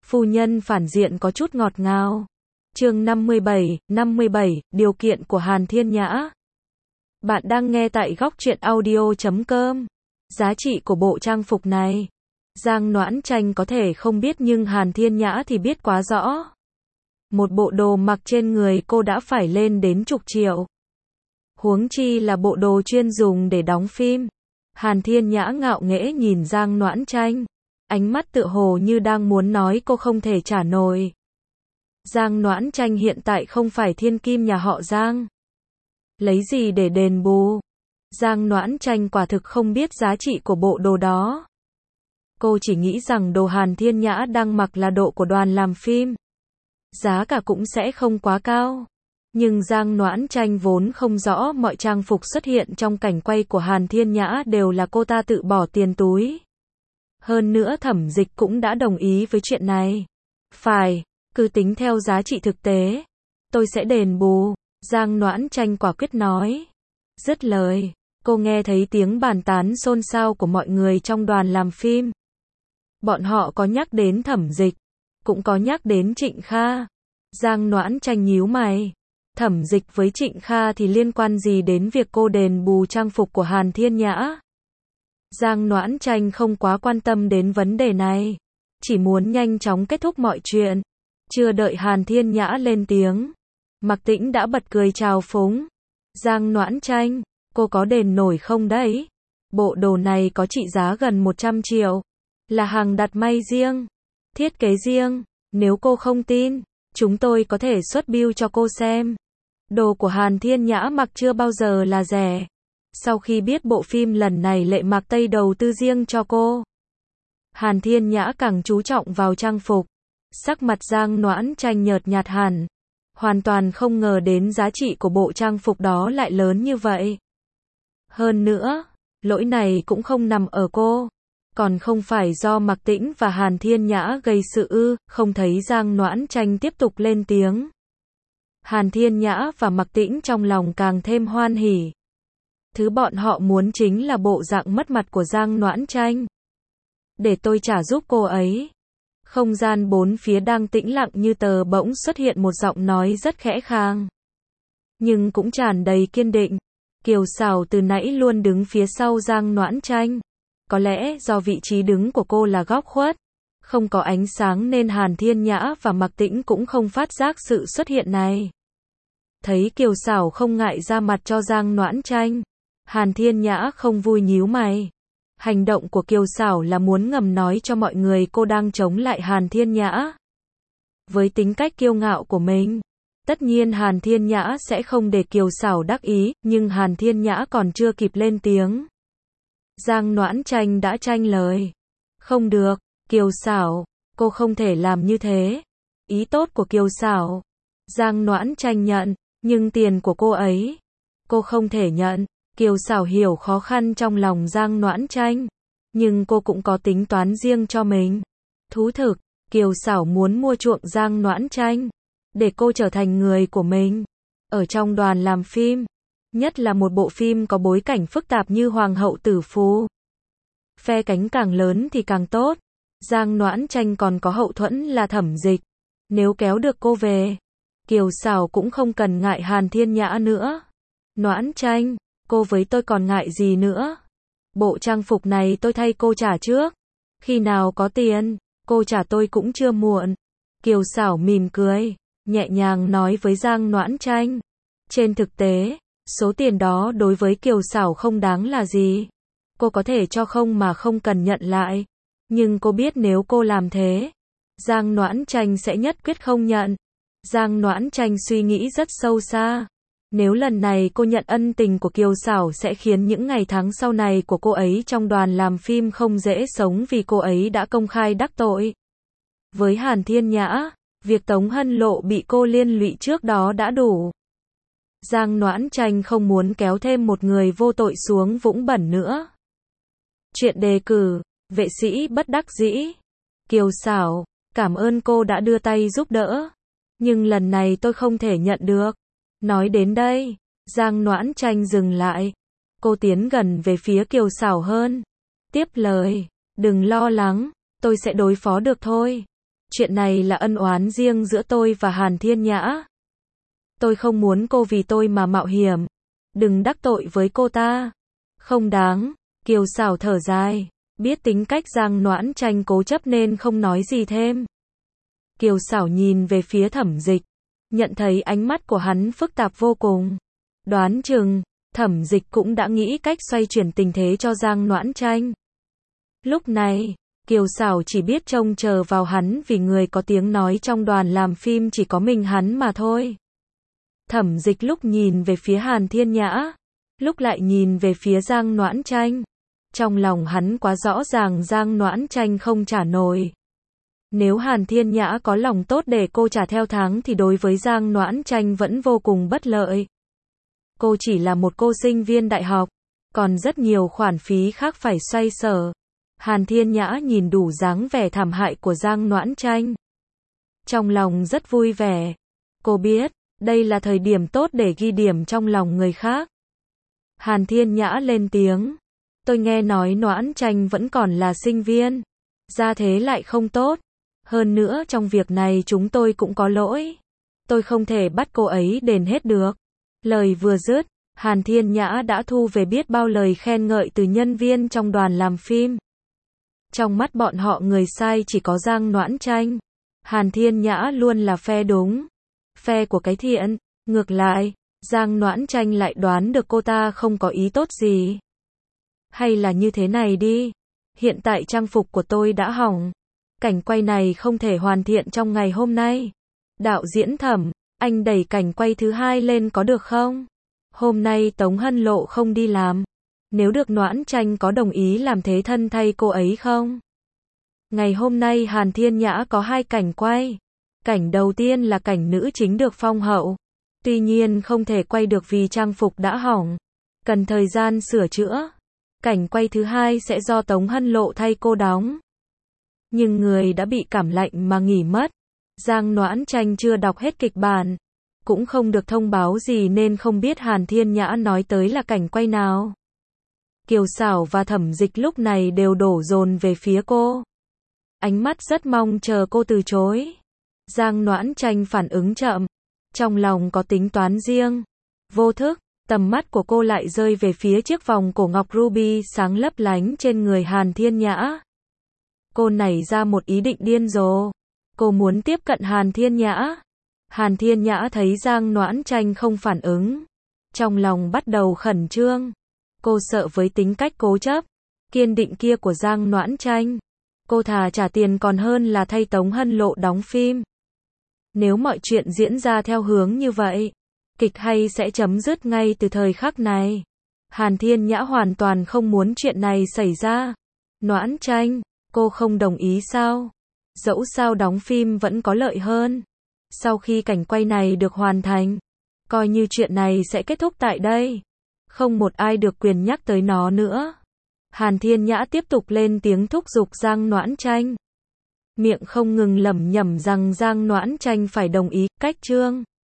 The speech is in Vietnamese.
Phu nhân phản diện có chút ngọt ngào. Chương 57, điều kiện của Hàn Thiên Nhã. Bạn đang nghe tại góc truyện audio.com. Giá trị của bộ trang phục này, Giang Noãn Tranh có thể không biết nhưng Hàn Thiên Nhã thì biết quá rõ. Một bộ đồ mặc trên người cô đã phải lên đến chục triệu. Huống chi là bộ đồ chuyên dùng để đóng phim. Hàn Thiên Nhã ngạo nghễ nhìn Giang Noãn Tranh, ánh mắt tựa hồ như đang muốn nói cô không thể trả nổi. Giang Noãn Tranh hiện tại không phải thiên kim nhà họ Giang. Lấy gì để đền bù? Giang Noãn Tranh quả thực không biết giá trị của bộ đồ đó. Cô chỉ nghĩ rằng đồ Hàn Thiên Nhã đang mặc là độ của đoàn làm phim. Giá cả cũng sẽ không quá cao. Nhưng Giang Noãn Tranh vốn không rõ mọi trang phục xuất hiện trong cảnh quay của Hàn Thiên Nhã đều là cô ta tự bỏ tiền túi. Hơn nữa Thẩm Dịch cũng đã đồng ý với chuyện này. Phải, cứ tính theo giá trị thực tế. Tôi sẽ đền bù, Giang Noãn Tranh quả quyết nói. Dứt lời, cô nghe thấy tiếng bàn tán xôn xao của mọi người trong đoàn làm phim. Bọn họ có nhắc đến Thẩm Dịch, cũng có nhắc đến Trịnh Kha. Giang Noãn Tranh nhíu mày. Thẩm Dịch với Trịnh Kha thì liên quan gì đến việc cô đền bù trang phục của Hàn Thiên Nhã? Giang Noãn Tranh không quá quan tâm đến vấn đề này, chỉ muốn nhanh chóng kết thúc mọi chuyện. Chưa đợi Hàn Thiên Nhã lên tiếng, Mạc Tĩnh đã bật cười chào phúng. Giang Noãn Tranh, cô có đền nổi không đấy? Bộ đồ này có trị giá gần 100 triệu, là hàng đặt may riêng, thiết kế riêng. Nếu cô không tin, chúng tôi có thể xuất bill cho cô xem. Đồ của Hàn Thiên Nhã mặc chưa bao giờ là rẻ. Sau khi biết bộ phim lần này Lệ Mạc Tây đầu tư riêng cho cô, Hàn Thiên Nhã càng chú trọng vào trang phục. Sắc mặt Giang Noãn Tranh nhợt nhạt hẳn. Hoàn toàn không ngờ đến giá trị của bộ trang phục đó lại lớn như vậy. Hơn nữa, lỗi này cũng không nằm ở cô. Còn không phải do Mạc Tĩnh và Hàn Thiên Nhã gây sự ư? Không thấy Giang Noãn Tranh tiếp tục lên tiếng. Hàn Thiên Nhã và Mạc Tĩnh trong lòng càng thêm hoan hỉ. Thứ bọn họ muốn chính là bộ dạng mất mặt của Giang Noãn Tranh. Để tôi trả giúp cô ấy. Không gian bốn phía đang tĩnh lặng như tờ, bỗng xuất hiện một giọng nói rất khẽ khàng, nhưng cũng tràn đầy kiên định. Kiều Sảo từ nãy luôn đứng phía sau Giang Noãn Tranh. Có lẽ do vị trí đứng của cô là góc khuất, không có ánh sáng nên Hàn Thiên Nhã và Mạc Tĩnh cũng không phát giác sự xuất hiện này. Thấy Kiều Sảo không ngại ra mặt cho Giang Noãn Tranh, Hàn Thiên Nhã không vui nhíu mày. Hành động của Kiều Sảo là muốn ngầm nói cho mọi người cô đang chống lại Hàn Thiên Nhã. Với tính cách kiêu ngạo của mình, tất nhiên Hàn Thiên Nhã sẽ không để Kiều Sảo đắc ý, nhưng Hàn Thiên Nhã còn chưa kịp lên tiếng, Giang Noãn Tranh đã tranh lời. Không được, Kiều Sảo, cô không thể làm như thế. Ý tốt của Kiều Sảo, Giang Noãn Tranh nhận, nhưng tiền của cô ấy, cô không thể nhận. Kiều Sảo hiểu khó khăn trong lòng Giang Noãn Tranh, nhưng cô cũng có tính toán riêng cho mình. Thú thực, Kiều Sảo muốn mua chuộng Giang Noãn Tranh, để cô trở thành người của mình. Ở trong đoàn làm phim, nhất là một bộ phim có bối cảnh phức tạp như Hoàng hậu Tử Phù. Phe cánh càng lớn thì càng tốt. Giang Noãn Tranh còn có hậu thuẫn là Thẩm Dịch. Nếu kéo được cô về, Kiều Sảo cũng không cần ngại Hàn Thiên Nhã nữa. Noãn Tranh, cô với tôi còn ngại gì nữa? Bộ trang phục này tôi thay cô trả trước. Khi nào có tiền, cô trả tôi cũng chưa muộn. Kiều Sảo mỉm cười, nhẹ nhàng nói với Giang Noãn Tranh. Trên thực tế, số tiền đó đối với Kiều Sảo không đáng là gì. Cô có thể cho không mà không cần nhận lại. Nhưng cô biết nếu cô làm thế, Giang Noãn Tranh sẽ nhất quyết không nhận. Giang Noãn Tranh suy nghĩ rất sâu xa. Nếu lần này cô nhận ân tình của Kiều Sảo sẽ khiến những ngày tháng sau này của cô ấy trong đoàn làm phim không dễ sống vì cô ấy đã công khai đắc tội. Với Hàn Thiên Nhã, việc Tống Hân Lộ bị cô liên lụy trước đó đã đủ. Giang Noãn Tranh không muốn kéo thêm một người vô tội xuống vũng bẩn nữa. Chuyện đề cử, vệ sĩ bất đắc dĩ. Kiều Sảo, cảm ơn cô đã đưa tay giúp đỡ. Nhưng lần này tôi không thể nhận được. Nói đến đây, Giang Noãn Tranh dừng lại. Cô tiến gần về phía Kiều Sảo hơn. Tiếp lời, đừng lo lắng, tôi sẽ đối phó được thôi. Chuyện này là ân oán riêng giữa tôi và Hàn Thiên Nhã. Tôi không muốn cô vì tôi mà mạo hiểm. Đừng đắc tội với cô ta. Không đáng. Kiều Sảo thở dài. Biết tính cách Giang Noãn Tranh cố chấp nên không nói gì thêm. Kiều Sảo nhìn về phía Thẩm Dịch. Nhận thấy ánh mắt của hắn phức tạp vô cùng. Đoán chừng, Thẩm Dịch cũng đã nghĩ cách xoay chuyển tình thế cho Giang Noãn Tranh. Lúc này, Kiều Sảo chỉ biết trông chờ vào hắn vì người có tiếng nói trong đoàn làm phim chỉ có mình hắn mà thôi. Thẩm Dịch lúc nhìn về phía Hàn Thiên Nhã, lúc lại nhìn về phía Giang Noãn Tranh. Trong lòng hắn quá rõ ràng Giang Noãn Tranh không trả nổi. Nếu Hàn Thiên Nhã có lòng tốt để cô trả theo tháng thì đối với Giang Noãn Tranh vẫn vô cùng bất lợi. Cô chỉ là một cô sinh viên đại học, còn rất nhiều khoản phí khác phải xoay sở. Hàn Thiên Nhã nhìn đủ dáng vẻ thảm hại của Giang Noãn Tranh. Trong lòng rất vui vẻ. Cô biết, đây là thời điểm tốt để ghi điểm trong lòng người khác. Hàn Thiên Nhã lên tiếng. Tôi nghe nói Noãn Tranh vẫn còn là sinh viên. Gia thế lại không tốt. Hơn nữa trong việc này chúng tôi cũng có lỗi. Tôi không thể bắt cô ấy đền hết được. Lời vừa dứt, Hàn Thiên Nhã đã thu về biết bao lời khen ngợi từ nhân viên trong đoàn làm phim. Trong mắt bọn họ người sai chỉ có Giang Noãn Tranh. Hàn Thiên Nhã luôn là phe đúng. Phe của cái thiện. Ngược lại, Giang Noãn Tranh lại đoán được cô ta không có ý tốt gì. Hay là như thế này đi. Hiện tại trang phục của tôi đã hỏng. Cảnh quay này không thể hoàn thiện trong ngày hôm nay. Đạo diễn Thẩm, anh đẩy cảnh quay thứ 2 lên có được không? Hôm nay Tống Hân Lộ không đi làm. Nếu được Noãn Tranh có đồng ý làm thế thân thay cô ấy không? Ngày hôm nay Hàn Thiên Nhã có 2 cảnh quay. Cảnh đầu tiên là cảnh nữ chính được phong hậu. Tuy nhiên không thể quay được vì trang phục đã hỏng. Cần thời gian sửa chữa. Cảnh quay thứ 2 sẽ do Tống Hân Lộ thay cô đóng. Nhưng người đã bị cảm lạnh mà nghỉ mất. Giang Noãn Tranh chưa đọc hết kịch bản. Cũng không được thông báo gì nên không biết Hàn Thiên Nhã nói tới là cảnh quay nào. Kiều Sảo và Thẩm Dịch lúc này đều đổ dồn về phía cô. Ánh mắt rất mong chờ cô từ chối. Giang Noãn Tranh phản ứng chậm. Trong lòng có tính toán riêng. Vô thức, tầm mắt của cô lại rơi về phía chiếc vòng cổ ngọc ruby sáng lấp lánh trên người Hàn Thiên Nhã. Cô nảy ra một ý định điên rồ. Cô muốn tiếp cận Hàn Thiên Nhã. Hàn Thiên Nhã thấy Giang Noãn Tranh không phản ứng. Trong lòng bắt đầu khẩn trương. Cô sợ với tính cách cố chấp, kiên định kia của Giang Noãn Tranh. Cô thà trả tiền còn hơn là thay Tống Hân Lộ đóng phim. Nếu mọi chuyện diễn ra theo hướng như vậy, kịch hay sẽ chấm dứt ngay từ thời khắc này. Hàn Thiên Nhã hoàn toàn không muốn chuyện này xảy ra. Noãn Tranh, cô không đồng ý sao? Dẫu sao đóng phim vẫn có lợi hơn. Sau khi cảnh quay này được hoàn thành, coi như chuyện này sẽ kết thúc tại đây. Không một ai được quyền nhắc tới nó nữa. Hàn Thiên Nhã tiếp tục lên tiếng thúc giục Giang Noãn Tranh. Miệng không ngừng lẩm nhẩm rằng Giang Noãn Tranh phải đồng ý. Cách chương